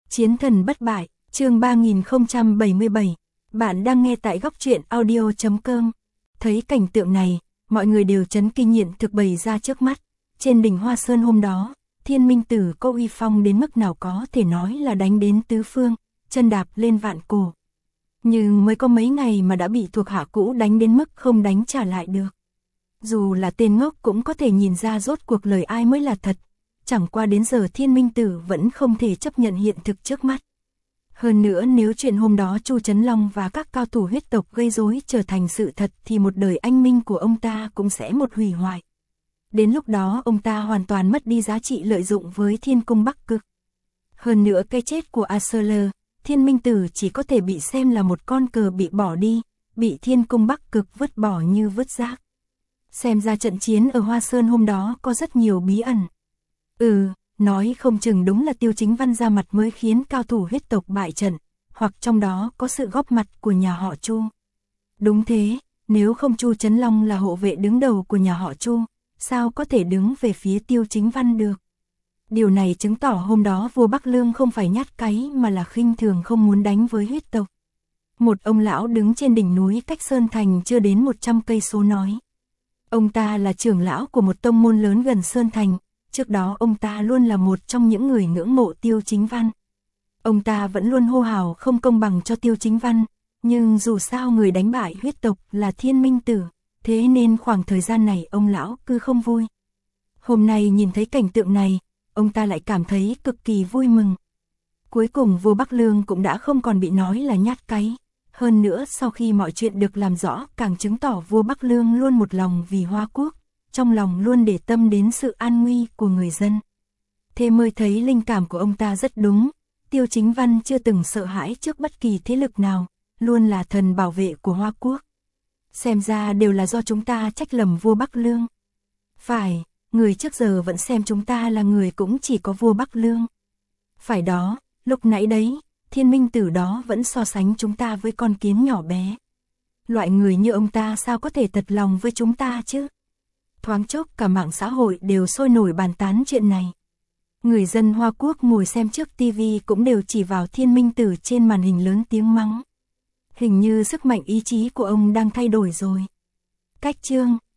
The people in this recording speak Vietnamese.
Chiến thần bất bại, chương 3077. Bạn đang nghe tại góc truyện audio.com. Thấy cảnh tượng này, mọi người đều chấn kinh hiện thực bày ra trước mắt. Trên đỉnh Hoa Sơn hôm đó, Thiên Minh Tử có uy phong đến mức nào có thể nói là đánh đến tứ phương, chân đạp lên vạn cổ. Nhưng mới có mấy ngày mà đã bị thuộc hạ cũ đánh đến mức không đánh trả lại được. Dù là tên ngốc cũng có thể nhìn ra rốt cuộc lời ai mới là thật. Chẳng qua đến giờ Thiên Minh Tử vẫn không thể chấp nhận hiện thực trước mắt. Hơn nữa nếu chuyện hôm đó Chu Trấn Long và các cao thủ huyết tộc gây rối trở thành sự thật thì một đời anh minh của ông ta cũng sẽ một hủy hoại. Đến lúc đó ông ta hoàn toàn mất đi giá trị lợi dụng với Thiên Cung Bắc Cực. Hơn nữa cái chết của Aserler, Thiên Minh Tử chỉ có thể bị xem là một con cờ bị bỏ đi, bị Thiên Cung Bắc Cực vứt bỏ như vứt rác. Xem ra trận chiến ở Hoa Sơn hôm đó có rất nhiều bí ẩn. Nói không chừng đúng là Tiêu Chính Văn ra mặt mới khiến cao thủ huyết tộc bại trận, hoặc trong đó có sự góp mặt của nhà họ Chu. Đúng thế, nếu không Chu Trấn Long là hộ vệ đứng đầu của nhà họ Chu, sao có thể đứng về phía Tiêu Chính Văn được? Điều này chứng tỏ hôm đó vua Bắc Lương không phải nhát cáy mà là khinh thường không muốn đánh với huyết tộc. Một ông lão đứng trên đỉnh núi cách Sơn Thành chưa đến 100 cây số nói. Ông ta là trưởng lão của một tông môn lớn gần Sơn Thành. Trước đó ông ta luôn là một trong những người ngưỡng mộ Tiêu Chính Văn. Ông ta vẫn luôn hô hào không công bằng cho Tiêu Chính Văn, nhưng dù sao người đánh bại huyết tộc là Thiên Minh Tử, thế nên khoảng thời gian này ông lão cứ không vui. Hôm nay nhìn thấy cảnh tượng này, ông ta lại cảm thấy cực kỳ vui mừng. Cuối cùng vua Bắc Lương cũng đã không còn bị nói là nhát cáy. Hơn nữa sau khi mọi chuyện được làm rõ càng chứng tỏ vua Bắc Lương luôn một lòng vì Hoa Quốc. Trong lòng luôn để tâm đến sự an nguy của người dân. Thế mới thấy linh cảm của ông ta rất đúng, Tiêu Chính Văn chưa từng sợ hãi trước bất kỳ thế lực nào, luôn là thần bảo vệ của Hoa Quốc. Xem ra đều là do chúng ta trách lầm vua Bắc Lương. Phải, người trước giờ vẫn xem chúng ta là người cũng chỉ có vua Bắc Lương. Phải đó, lúc nãy đấy, Thiên Minh Tử đó vẫn so sánh chúng ta với con kiến nhỏ bé. Loại người như ông ta sao có thể thật lòng với chúng ta chứ? Thoáng chốc cả mạng xã hội đều sôi nổi bàn tán chuyện này. Người dân Hoa Quốc ngồi xem trước TV cũng đều chỉ vào Thiên Minh Tử trên màn hình lớn tiếng mắng. Hình như sức mạnh ý chí của ông đang thay đổi rồi. Cách chương